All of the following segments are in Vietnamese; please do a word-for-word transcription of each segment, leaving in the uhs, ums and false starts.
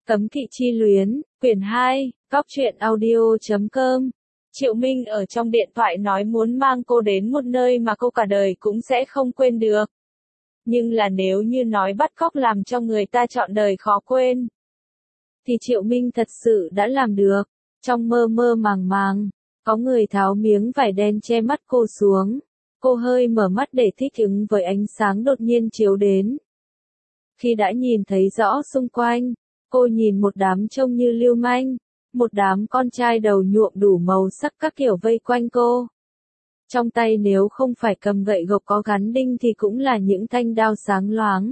Cấm kỵ chi luyến, quyển hai, góc truyện audio chấm com. Triệu Minh ở trong điện thoại nói muốn mang cô đến một nơi mà cô cả đời cũng sẽ không quên được. Nhưng là nếu như nói bắt cóc làm cho người ta trọn đời khó quên, thì Triệu Minh thật sự đã làm được. Trong mơ mơ màng màng, có người tháo miếng vải đen che mắt cô xuống. Cô hơi mở mắt để thích ứng với ánh sáng đột nhiên chiếu đến. Khi đã nhìn thấy rõ xung quanh, cô nhìn một đám trông như lưu manh, một đám con trai đầu nhuộm đủ màu sắc các kiểu vây quanh cô. Trong tay nếu không phải cầm gậy gộc có gắn đinh thì cũng là những thanh đao sáng loáng.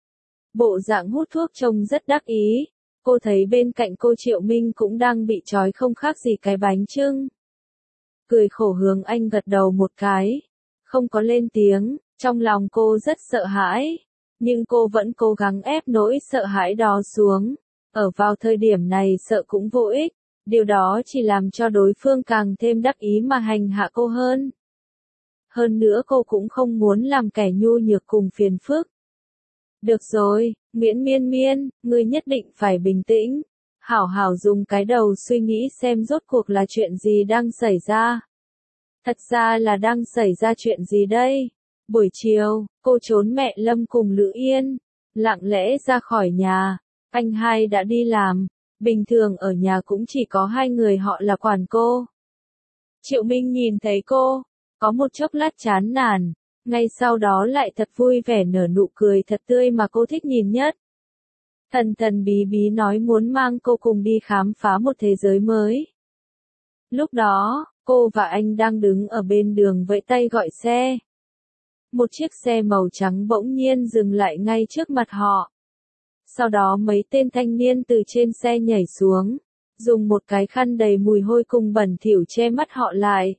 Bộ dạng hút thuốc trông rất đắc ý, cô thấy bên cạnh cô Triệu Minh cũng đang bị trói không khác gì cái bánh chưng. Cười khổ hướng anh gật đầu một cái, không có lên tiếng, trong lòng cô rất sợ hãi. Nhưng cô vẫn cố gắng ép nỗi sợ hãi đó xuống. Ở vào thời điểm này sợ cũng vô ích, điều đó chỉ làm cho đối phương càng thêm đắc ý mà hành hạ cô hơn. Hơn nữa cô cũng không muốn làm kẻ nhu nhược cùng phiền phức. Được rồi, Nguyễn Miên Miên, ngươi nhất định phải bình tĩnh. Hảo hảo dùng cái đầu suy nghĩ xem rốt cuộc là chuyện gì đang xảy ra. Thật ra là đang xảy ra chuyện gì đây? Buổi chiều, cô trốn mẹ Lâm cùng Lữ Yên, lặng lẽ ra khỏi nhà. Anh hai đã đi làm, bình thường ở nhà cũng chỉ có hai người họ là quản cô. Triệu Minh nhìn thấy cô, có một chốc lát chán nản, ngay sau đó lại thật vui vẻ nở nụ cười thật tươi mà cô thích nhìn nhất. Thần thần bí bí nói muốn mang cô cùng đi khám phá một thế giới mới. Lúc đó, cô và anh đang đứng ở bên đường vẫy tay gọi xe. Một chiếc xe màu trắng bỗng nhiên dừng lại ngay trước mặt họ. Sau đó mấy tên thanh niên từ trên xe nhảy xuống, dùng một cái khăn đầy mùi hôi cùng bẩn thỉu che mắt họ lại.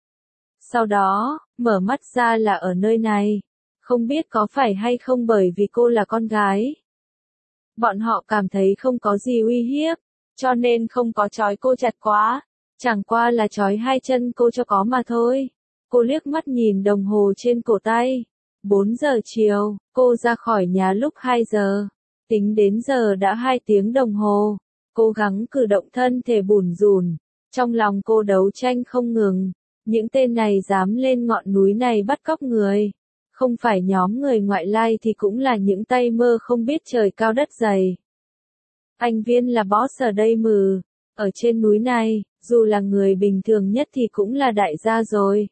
Sau đó, mở mắt ra là ở nơi này, không biết có phải hay không bởi vì cô là con gái. Bọn họ cảm thấy không có gì uy hiếp, cho nên không có trói cô chặt quá, chẳng qua là trói hai chân cô cho có mà thôi. Cô liếc mắt nhìn đồng hồ trên cổ tay. bốn giờ chiều, cô ra khỏi nhà lúc hai giờ. Tính đến giờ đã hai tiếng đồng hồ. Cố gắng cử động thân thể bủn rủn. Trong lòng cô đấu tranh không ngừng. Những tên này dám lên ngọn núi này bắt cóc người. Không phải nhóm người ngoại lai thì cũng là những tay mơ không biết trời cao đất dày. Anh Viên là boss ở đây mừ. Ở trên núi này, dù là người bình thường nhất thì cũng là đại gia rồi.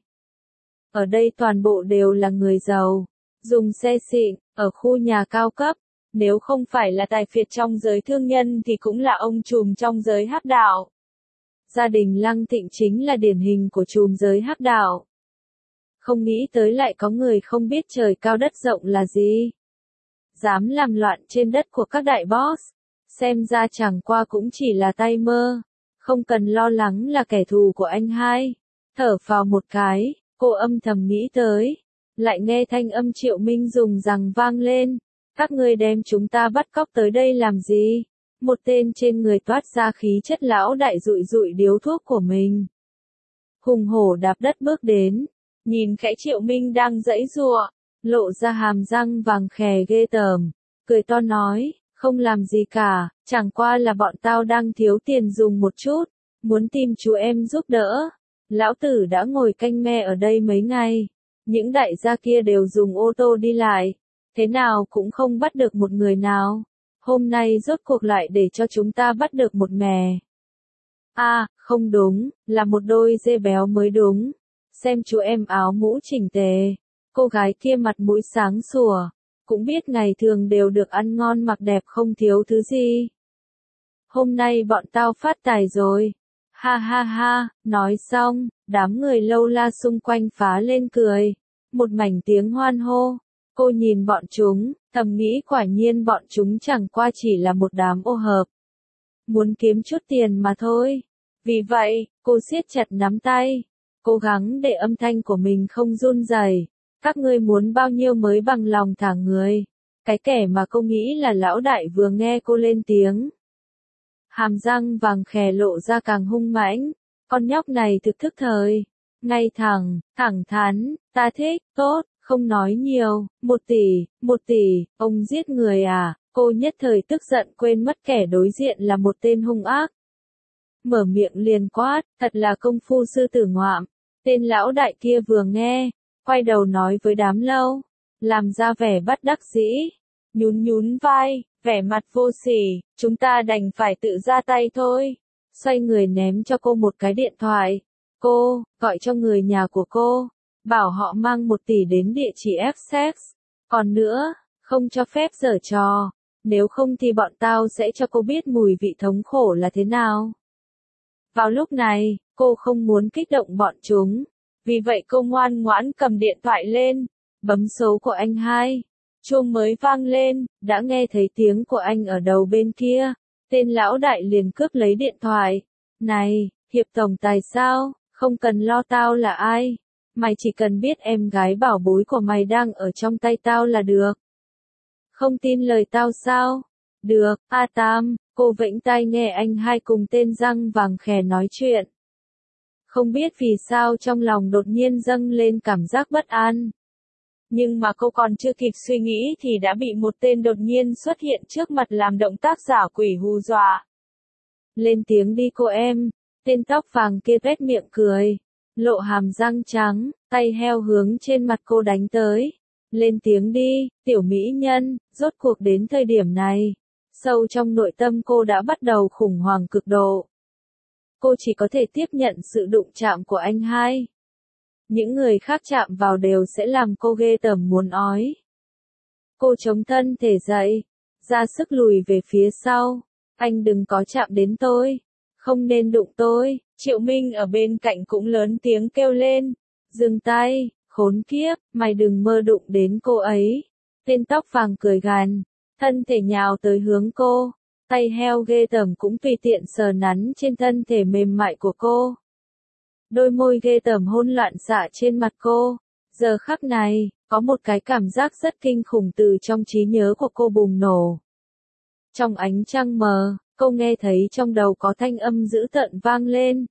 Ở đây toàn bộ đều là người giàu, dùng xe xịn, ở khu nhà cao cấp, nếu không phải là tài phiệt trong giới thương nhân thì cũng là ông trùm trong giới hắc đạo. Gia đình Lăng Thịnh chính là điển hình của trùm giới hắc đạo. Không nghĩ tới lại có người không biết trời cao đất rộng là gì. Dám làm loạn trên đất của các đại boss, xem ra chẳng qua cũng chỉ là tay mơ, không cần lo lắng là kẻ thù của anh hai. Thở phào một cái. Cô âm thầm nghĩ tới, lại nghe thanh âm Triệu Minh dùng rằng vang lên. Các ngươi đem chúng ta bắt cóc tới đây làm gì? Một tên trên người toát ra khí chất lão đại rụi rụi điếu thuốc của mình. Hùng hổ đạp đất bước đến, nhìn khẽ Triệu Minh đang giãy giụa, lộ ra hàm răng vàng khè ghê tởm, cười to nói, không làm gì cả, chẳng qua là bọn tao đang thiếu tiền dùng một chút, muốn tìm chú em giúp đỡ. Lão tử đã ngồi canh me ở đây mấy ngày, những đại gia kia đều dùng ô tô đi lại, thế nào cũng không bắt được một người nào. Hôm nay rốt cuộc lại để cho chúng ta bắt được một mè. À, không đúng, là một đôi dê béo mới đúng. Xem chú em áo mũ chỉnh tề, cô gái kia mặt mũi sáng sủa, cũng biết ngày thường đều được ăn ngon mặc đẹp không thiếu thứ gì. Hôm nay bọn tao phát tài rồi. Ha ha ha, nói xong, đám người lâu la xung quanh phá lên cười. Một mảnh tiếng hoan hô. Cô nhìn bọn chúng, thầm nghĩ quả nhiên bọn chúng chẳng qua chỉ là một đám ô hợp. Muốn kiếm chút tiền mà thôi. Vì vậy, cô siết chặt nắm tay. Cố gắng để âm thanh của mình không run rẩy. Các ngươi muốn bao nhiêu mới bằng lòng thả người. Cái kẻ mà cô nghĩ là lão đại vừa nghe cô lên tiếng. Hàm răng vàng khè lộ ra càng hung mãnh, con nhóc này thực thức thời, ngay thẳng, thẳng thắn, ta thích, tốt, không nói nhiều, một tỷ, một tỷ, ông giết người à, Cô nhất thời tức giận quên mất kẻ đối diện là một tên hung ác. Mở miệng liền quát, thật là công phu sư tử ngoạm. Tên lão đại kia vừa nghe, quay đầu nói với đám lâu, làm ra vẻ bất đắc dĩ, nhún nhún vai, vẻ mặt vô sỉ, chúng ta đành phải tự ra tay thôi. Xoay người ném cho cô một cái điện thoại. Cô, gọi cho người nhà của cô, bảo họ mang một tỷ đến địa chỉ Essex. Còn nữa, không cho phép giở trò, nếu không thì bọn tao sẽ cho cô biết mùi vị thống khổ là thế nào. Vào lúc này, cô không muốn kích động bọn chúng, vì vậy cô ngoan ngoãn cầm điện thoại lên, bấm số của anh hai. Chuông mới vang lên, đã nghe thấy tiếng của anh ở đầu bên kia, tên lão đại liền cướp lấy điện thoại. Này, Hiệp tổng tài sao, không cần lo tao là ai, mày chỉ cần biết em gái bảo bối của mày đang ở trong tay tao là được. Không tin lời tao sao? Được, A Tam, cô vẫy tai nghe anh hai cùng tên răng vàng khè nói chuyện. Không biết vì sao trong lòng đột nhiên dâng lên cảm giác bất an. Nhưng mà cô còn chưa kịp suy nghĩ thì đã bị một tên đột nhiên xuất hiện trước mặt làm động tác giả quỷ hù dọa. Lên tiếng đi cô em, tên tóc vàng kia vét miệng cười, lộ hàm răng trắng, tay heo hướng trên mặt cô đánh tới. Lên tiếng đi, tiểu mỹ nhân, rốt cuộc đến thời điểm này. Sâu trong nội tâm cô đã bắt đầu khủng hoảng cực độ. Cô chỉ có thể tiếp nhận sự đụng chạm của anh hai. Những người khác chạm vào đều sẽ làm cô ghê tởm muốn ói. Cô chống thân thể dậy, ra sức lùi về phía sau. Anh đừng có chạm đến tôi, không nên đụng tôi. Triệu Minh ở bên cạnh cũng lớn tiếng kêu lên. Dừng tay, khốn kiếp, mày đừng mơ đụng đến cô ấy. Tên tóc vàng cười gằn, thân thể nhào tới hướng cô. Tay heo ghê tởm cũng tùy tiện sờ nắn trên thân thể mềm mại của cô. Đôi môi ghê tởm hôn loạn xạ trên mặt cô. Giờ khắc này, có một cái cảm giác rất kinh khủng từ trong trí nhớ của cô bùng nổ. Trong ánh trăng mờ, cô nghe thấy trong đầu có thanh âm dữ tợn vang lên.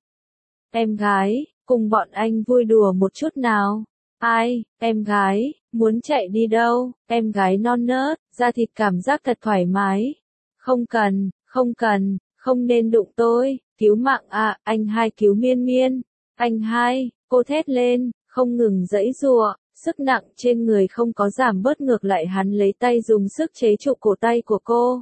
Em gái, cùng bọn anh vui đùa một chút nào. Ai, em gái, muốn chạy đi đâu, em gái non nớt, da thịt cảm giác thật thoải mái. Không cần, không cần, không nên đụng tôi, cứu mạng à, anh hai cứu miên miên. Anh hai, cô thét lên, không ngừng giãy giụa, sức nặng trên người không có giảm bớt, ngược lại hắn lấy tay dùng sức chế trụ cổ tay của cô.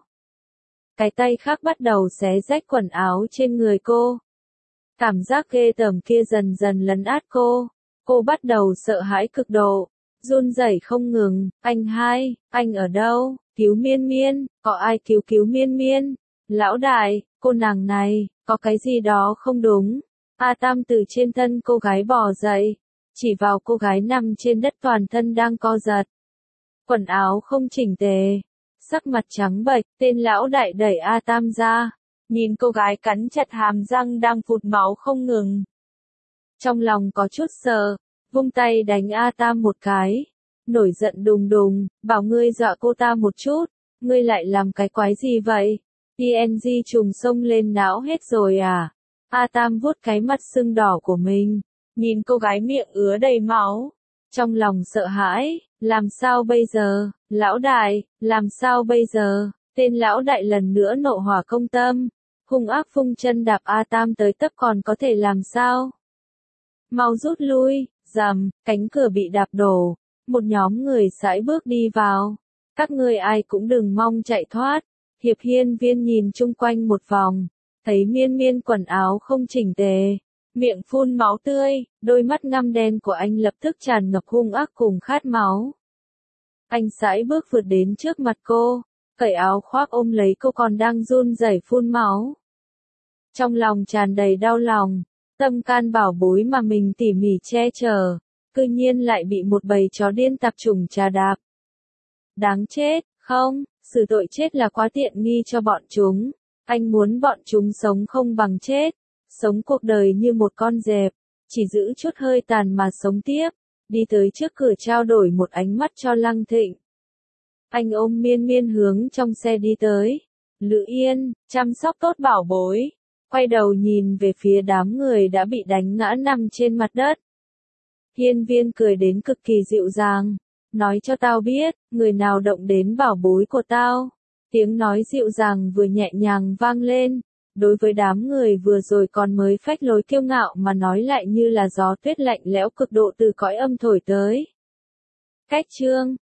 Cái tay khác bắt đầu xé rách quần áo trên người cô. Cảm giác ghê tởm kia dần dần lấn át cô. Cô bắt đầu sợ hãi cực độ, run rẩy không ngừng. Anh hai, anh ở đâu? Cứu miên miên, có ai cứu cứu miên miên? Lão đại, cô nàng này, có cái gì đó không đúng. A Tam từ trên thân cô gái bò dậy, chỉ vào cô gái nằm trên đất toàn thân đang co giật. Quần áo không chỉnh tề, sắc mặt trắng bệch, tên lão đại đẩy A Tam ra, nhìn cô gái cắn chặt hàm răng đang phụt máu không ngừng. Trong lòng có chút sợ, vung tay đánh A Tam một cái, nổi giận đùng đùng, bảo ngươi dọa cô ta một chút, ngươi lại làm cái quái gì vậy? tê en giê trùng sông lên não hết rồi à? A Tam vuốt cái mặt sưng đỏ của mình, nhìn cô gái miệng ứa đầy máu, trong lòng sợ hãi, làm sao bây giờ, lão đại, làm sao bây giờ? Tên lão đại lần nữa nộ hỏa công tâm, hung ác phung chân đạp A Tam tới tấp, còn có thể làm sao? Mau rút lui, rầm, cánh cửa bị đạp đổ, một nhóm người sải bước đi vào. Các ngươi ai cũng đừng mong chạy thoát. Hiệp Hiên Viên nhìn chung quanh một vòng, thấy miên miên quần áo không chỉnh tề, miệng phun máu tươi, đôi mắt ngăm đen của anh lập tức tràn ngập hung ác cùng khát máu. Anh sải bước vượt đến trước mặt cô, cởi áo khoác ôm lấy cô còn đang run rẩy phun máu. Trong lòng tràn đầy đau lòng, tâm can bảo bối mà mình tỉ mỉ che chở, cư nhiên lại bị một bầy chó điên tạp chủng trà đạp. Đáng chết, không, xử tội chết là quá tiện nghi cho bọn chúng. Anh muốn bọn chúng sống không bằng chết, sống cuộc đời như một con dẹp, chỉ giữ chút hơi tàn mà sống tiếp. Đi tới trước cửa trao đổi một ánh mắt cho Lăng Thịnh. Anh ôm miên miên hướng trong xe đi tới. Lữ Yên, chăm sóc tốt bảo bối. Quay đầu nhìn về phía đám người đã bị đánh ngã nằm trên mặt đất. Hiên Viên cười đến cực kỳ dịu dàng. Nói cho tao biết, người nào động đến bảo bối của tao, Tiếng nói dịu dàng vừa nhẹ nhàng vang lên. Đối với đám người vừa rồi còn mới phách lối kiêu ngạo mà nói lại như là gió tuyết lạnh lẽo cực độ từ cõi âm thổi tới. Cách chương